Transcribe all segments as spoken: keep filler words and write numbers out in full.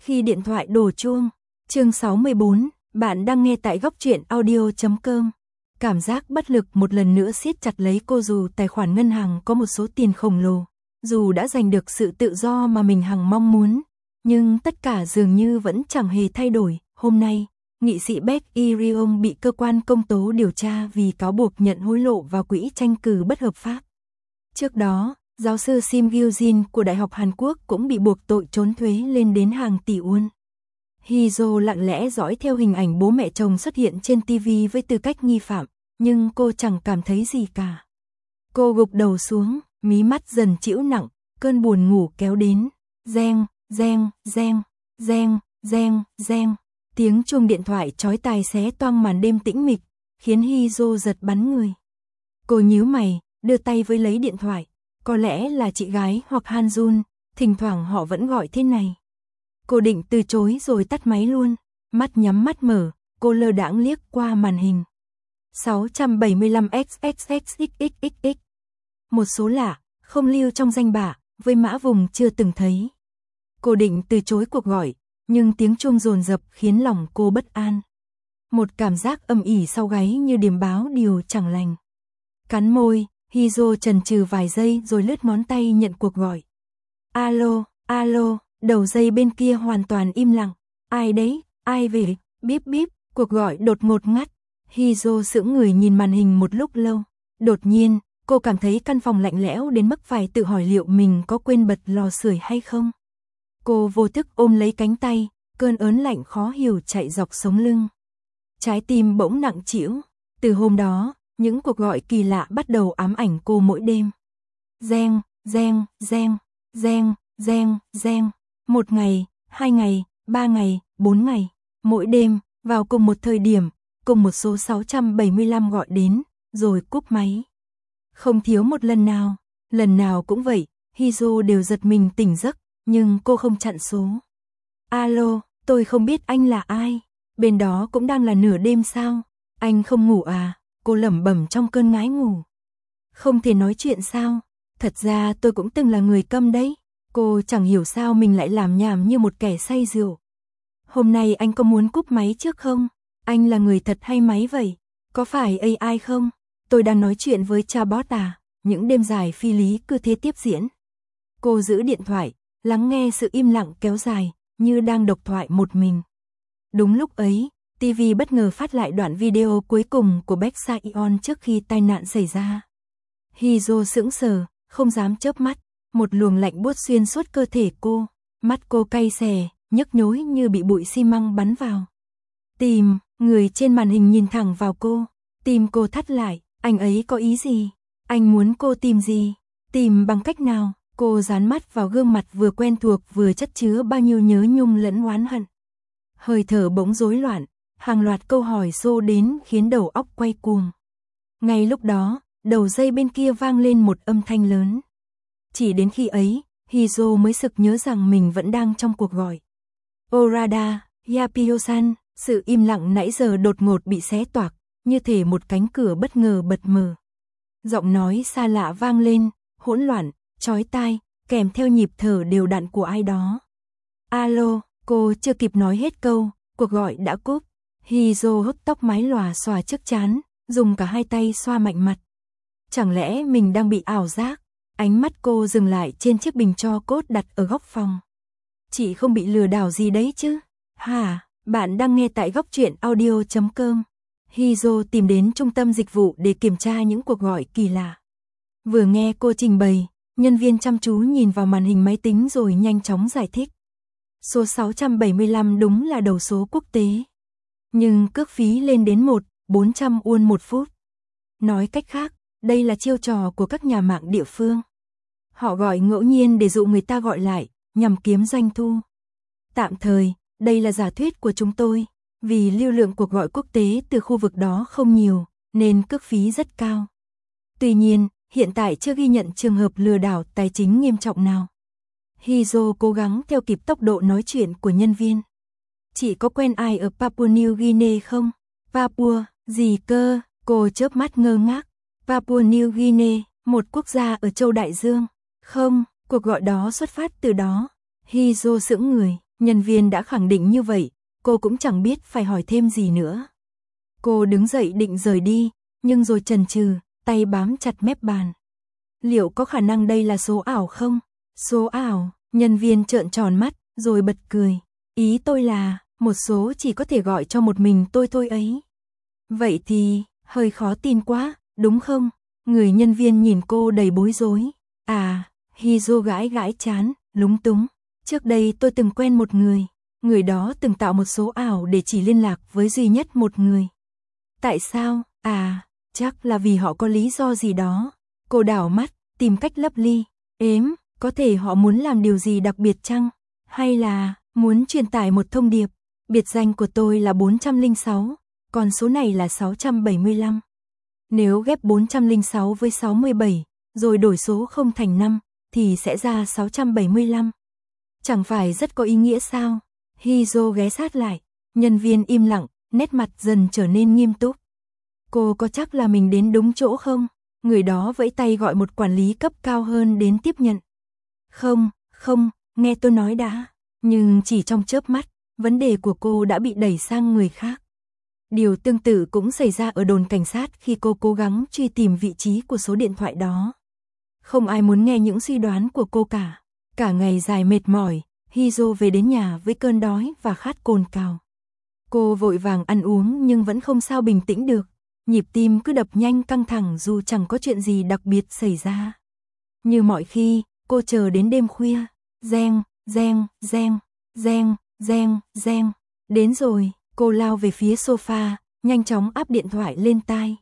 Khi điện thoại đổ chuông, chương sáu mươi bốn, bạn đang nghe tại góc truyện audio chấm com. Cảm giác bất lực một lần nữa siết chặt lấy cô dù tài khoản ngân hàng có một số tiền khổng lồ, dù đã giành được sự tự do mà mình hằng mong muốn, nhưng tất cả dường như vẫn chẳng hề thay đổi. Hôm nay, nghị sĩ Beck Irion bị cơ quan công tố điều tra vì cáo buộc nhận hối lộ vào quỹ tranh cử bất hợp pháp. Trước đó, giáo sư Sim Gyu-jin của Đại học Hàn Quốc cũng bị buộc tội trốn thuế lên đến hàng tỷ won. Hee-jo lặng lẽ dõi theo hình ảnh bố mẹ chồng xuất hiện trên ti vi với tư cách nghi phạm, nhưng cô chẳng cảm thấy gì cả. Cô gục đầu xuống, mí mắt dần trĩu nặng, cơn buồn ngủ kéo đến. Reng, reng, reng, reng, reng, reng. Tiếng chuông điện thoại chói tai xé toang màn đêm tĩnh mịch, khiến Hee-jo giật bắn người. Cô nhíu mày, đưa tay với lấy điện thoại. Có lẽ là chị gái hoặc Han Jun, thỉnh thoảng họ vẫn gọi thế này. Cô định từ chối rồi tắt máy luôn, mắt nhắm mắt mở, cô lơ đãng liếc qua màn hình. sáu trăm bảy mươi lăm x x x x x x x. Một số lạ, không lưu trong danh bạ, với mã vùng chưa từng thấy. Cô định từ chối cuộc gọi, nhưng tiếng chuông dồn dập khiến lòng cô bất an. Một cảm giác âm ỉ sau gáy như điềm báo điều chẳng lành. Cắn môi, Hee-jo chần chừ vài giây rồi lướt ngón tay nhận cuộc gọi. Alo, alo, đầu dây bên kia hoàn toàn im lặng. Ai đấy, ai về, bíp bíp, cuộc gọi đột ngột ngắt. Hee-jo sững người nhìn màn hình một lúc lâu. Đột nhiên, cô cảm thấy căn phòng lạnh lẽo đến mức phải tự hỏi liệu mình có quên bật lò sưởi hay không. Cô vô thức ôm lấy cánh tay, cơn ớn lạnh khó hiểu chạy dọc sống lưng. Trái tim bỗng nặng trĩu. Từ hôm đó, những cuộc gọi kỳ lạ bắt đầu ám ảnh cô mỗi đêm. Reng, reng, reng, reng, reng, reng. Một ngày, hai ngày, ba ngày, bốn ngày. Mỗi đêm, vào cùng một thời điểm, cùng một số sáu trăm bảy mươi lăm gọi đến, rồi cúp máy. Không thiếu một lần nào, lần nào cũng vậy, Hee-jo đều giật mình tỉnh giấc, nhưng cô không chặn số. Alo, tôi không biết anh là ai, bên đó cũng đang là nửa đêm sao, anh không ngủ à? Cô lẩm bẩm trong cơn ngái ngủ. Không thể nói chuyện sao? Thật ra tôi cũng từng là người câm đấy. Cô chẳng hiểu sao mình lại làm nhảm như một kẻ say rượu. Hôm nay anh có muốn cúp máy trước không? Anh là người thật hay máy vậy? Có phải a i không? Tôi đang nói chuyện với chatbot à? Những đêm dài phi lý cứ thế tiếp diễn. Cô giữ điện thoại, lắng nghe sự im lặng kéo dài, như đang độc thoại một mình. Đúng lúc ấy, ti vi bất ngờ phát lại đoạn video cuối cùng của Baek Sa-yeon trước khi tai nạn xảy ra. Hee-jo sững sờ, không dám chớp mắt, một luồng lạnh buốt xuyên suốt cơ thể cô, mắt cô cay xè, nhức nhối như bị bụi xi măng bắn vào. Tìm, người trên màn hình nhìn thẳng vào cô, tim cô thắt lại, anh ấy có ý gì? Anh muốn cô tìm gì? Tìm bằng cách nào? Cô dán mắt vào gương mặt vừa quen thuộc vừa chất chứa bao nhiêu nhớ nhung lẫn oán hận. Hơi thở bỗng rối loạn. Hàng loạt câu hỏi xô đến khiến đầu óc quay cuồng. Ngay lúc đó, đầu dây bên kia vang lên một âm thanh lớn. Chỉ đến khi ấy, Hee-jo mới sực nhớ rằng mình vẫn đang trong cuộc gọi. Orada, Yapio-san, sự im lặng nãy giờ đột ngột bị xé toạc, như thể một cánh cửa bất ngờ bật mở. Giọng nói xa lạ vang lên, hỗn loạn, chói tai, kèm theo nhịp thở đều đặn của ai đó. Alo, cô chưa kịp nói hết câu, cuộc gọi đã cúp. Hee-jo hất tóc mái lòa xòa trước trán, dùng cả hai tay xoa mạnh mặt. Chẳng lẽ mình đang bị ảo giác? Ánh mắt cô dừng lại trên chiếc bình tro cốt đặt ở góc phòng. Chị không bị lừa đảo gì đấy chứ? Hả, bạn đang nghe tại góc truyện audio chấm com. Hee-jo tìm đến trung tâm dịch vụ để kiểm tra những cuộc gọi kỳ lạ. Vừa nghe cô trình bày, nhân viên chăm chú nhìn vào màn hình máy tính rồi nhanh chóng giải thích. Số sáu trăm bảy mươi lăm đúng là đầu số quốc tế. Nhưng cước phí lên đến một nghìn bốn trăm won một phút. Nói cách khác, đây là chiêu trò của các nhà mạng địa phương. Họ gọi ngẫu nhiên để dụ người ta gọi lại, nhằm kiếm doanh thu. Tạm thời, đây là giả thuyết của chúng tôi, vì lưu lượng cuộc gọi quốc tế từ khu vực đó không nhiều, nên cước phí rất cao. Tuy nhiên, hiện tại chưa ghi nhận trường hợp lừa đảo tài chính nghiêm trọng nào. Hee-jo cố gắng theo kịp tốc độ nói chuyện của nhân viên. Chị có quen ai ở Papua New Guinea không? Papua, gì cơ? Cô chớp mắt ngơ ngác. Papua New Guinea, một quốc gia ở châu Đại Dương. Không, cuộc gọi đó xuất phát từ đó. Hee-jo sững người, Nhân viên đã khẳng định như vậy, cô cũng chẳng biết phải hỏi thêm gì nữa. Cô đứng dậy định rời đi, nhưng rồi chần chừ, tay bám chặt mép bàn. Liệu có khả năng đây là số ảo không? Số ảo, nhân viên trợn tròn mắt, rồi bật cười. Ý tôi là, một số chỉ có thể gọi cho một mình tôi thôi ấy. Vậy thì, hơi khó tin quá, đúng không? Người nhân viên nhìn cô đầy bối rối. À, Hizo gãi gãi chán, lúng túng. Trước đây tôi từng quen một người. Người đó từng tạo một số ảo để chỉ liên lạc với duy nhất một người. Tại sao? À, chắc là vì họ có lý do gì đó. Cô đảo mắt, tìm cách lấp ly. Ếm, có thể họ muốn làm điều gì đặc biệt chăng? Hay là muốn truyền tải một thông điệp? Biệt danh của tôi là bốn trăm lẻ sáu, còn số này là sáu trăm bảy mươi lăm. Nếu ghép bốn trăm lẻ sáu với sáu mươi bảy, rồi đổi số không thành năm, thì sẽ ra sáu trăm bảy mươi lăm. Chẳng phải rất có ý nghĩa sao? Hizo ghé sát lại, nhân viên im lặng, nét mặt dần trở nên nghiêm túc. Cô có chắc là mình đến đúng chỗ không? Người đó vẫy tay gọi một quản lý cấp cao hơn đến tiếp nhận. Không, không, nghe tôi nói đã. Nhưng chỉ trong chớp mắt, vấn đề của cô đã bị đẩy sang người khác. Điều tương tự cũng xảy ra ở đồn cảnh sát khi cô cố gắng truy tìm vị trí của số điện thoại đó. Không ai muốn nghe những suy đoán của cô cả. Cả ngày dài mệt mỏi, Hizo về đến nhà với cơn đói và khát cồn cào. Cô vội vàng ăn uống nhưng vẫn không sao bình tĩnh được. Nhịp tim cứ đập nhanh căng thẳng dù chẳng có chuyện gì đặc biệt xảy ra. Như mọi khi, cô chờ đến đêm khuya. Reng, reng, reng, reng, reng, reng. Đến rồi, cô lao về phía sofa, nhanh chóng áp điện thoại lên tai.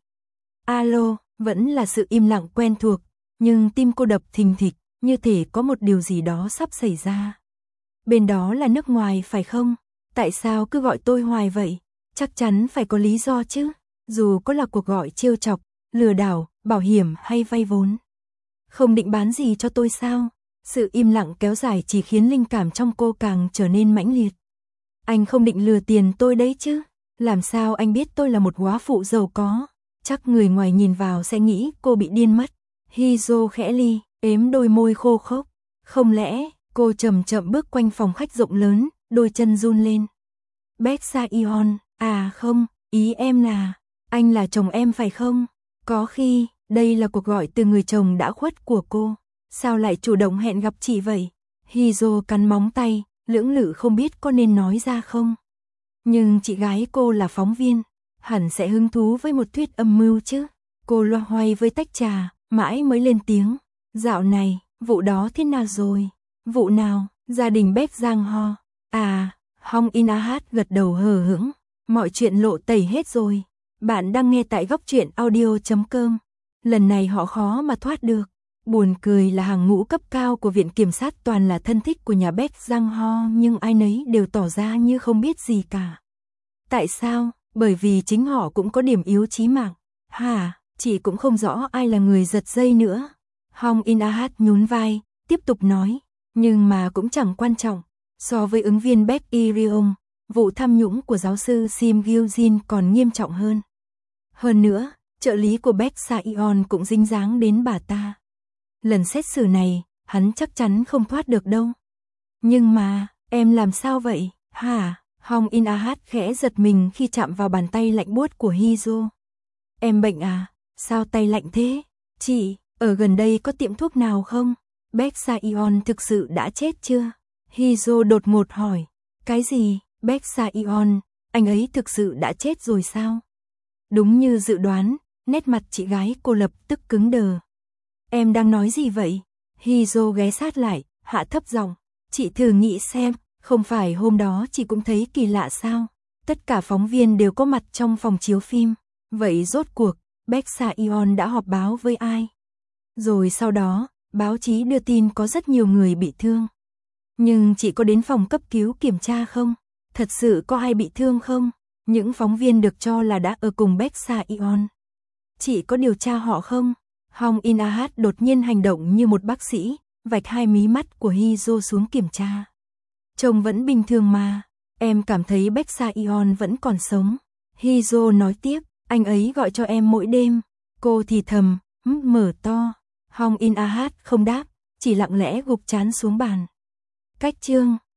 Alo, vẫn là sự im lặng quen thuộc, nhưng tim cô đập thình thịch, như thể có một điều gì đó sắp xảy ra. Bên đó là nước ngoài phải không? Tại sao cứ gọi tôi hoài vậy? Chắc chắn phải có lý do chứ. Dù có là cuộc gọi trêu chọc, lừa đảo, bảo hiểm hay vay vốn. Không định bán gì cho tôi sao? Sự im lặng kéo dài chỉ khiến linh cảm trong cô càng trở nên mãnh liệt. Anh không định lừa tiền tôi đấy chứ? Làm sao anh biết tôi là một góa phụ giàu có? Chắc người ngoài nhìn vào sẽ nghĩ cô bị điên mất. Hizo khẽ li, ếm đôi môi khô khốc. Không lẽ, cô chậm chậm bước quanh phòng khách rộng lớn, đôi chân run lên. Baek Sa-yeon, à không, ý em là, anh là chồng em phải không? Có khi, đây là cuộc gọi từ người chồng đã khuất của cô. Sao lại chủ động hẹn gặp chị vậy? Hizo cắn móng tay, lưỡng lự không biết có nên nói ra không. Nhưng chị gái cô là phóng viên, hẳn sẽ hứng thú với một thuyết âm mưu chứ. Cô loa hoay với tách trà, mãi mới lên tiếng. Dạo này, vụ đó thế nào rồi? Vụ nào? Gia đình Baek Giang Ho. À, Hong In Ah gật đầu hờ hững. Mọi chuyện lộ tẩy hết rồi. Bạn đang nghe tại góc truyện audio chấm com. Lần này họ khó mà thoát được. Buồn cười là hàng ngũ cấp cao của viện kiểm sát toàn là thân thích của nhà Baek Giang Ho, nhưng ai nấy đều tỏ ra như không biết gì cả. Tại sao? Bởi vì chính họ cũng có điểm yếu chí mạng. Hả? Chị cũng không rõ ai là người giật dây nữa. Hong In Ah nhún vai, tiếp tục nói. Nhưng mà cũng chẳng quan trọng. So với ứng viên Baek Iriong, vụ tham nhũng của giáo sư Sim Gyu-jin còn nghiêm trọng hơn. Hơn nữa, trợ lý của Baek Sa-yeon cũng dính dáng đến bà ta. Lần xét xử này, hắn chắc chắn không thoát được đâu. Nhưng mà, em làm sao vậy? Hả? Hong In Ah khẽ giật mình khi chạm vào bàn tay lạnh buốt của Hizo. Em bệnh à? Sao tay lạnh thế? Chị, ở gần đây có tiệm thuốc nào không? Baek Sa-yeon thực sự đã chết chưa? Hizo đột ngột hỏi. Cái gì? Baek Sa-yeon, anh ấy thực sự đã chết rồi sao? Đúng như dự đoán, nét mặt chị gái cô lập tức cứng đờ. Em đang nói gì vậy? Hizo ghé sát lại, hạ thấp giọng. Chị thử nghĩ xem, không phải hôm đó chị cũng thấy kỳ lạ sao? Tất cả phóng viên đều có mặt trong phòng chiếu phim. Vậy rốt cuộc, Baek Sa-yeon đã họp báo với ai? Rồi sau đó, báo chí đưa tin có rất nhiều người bị thương. Nhưng chị có đến phòng cấp cứu kiểm tra không? Thật sự có ai bị thương không? Những phóng viên được cho là đã ở cùng Baek Sa-yeon. Chị có điều tra họ không? Hong In Ah đột nhiên hành động như một bác sĩ, vạch hai mí mắt của Hizo xuống kiểm tra. Trông vẫn bình thường mà, em cảm thấy Baek Sa-yeon vẫn còn sống. Hizo nói tiếp, anh ấy gọi cho em mỗi đêm. Cô thì thầm, mở to. Hong In Ah không đáp, chỉ lặng lẽ gục trán xuống bàn. Cách chương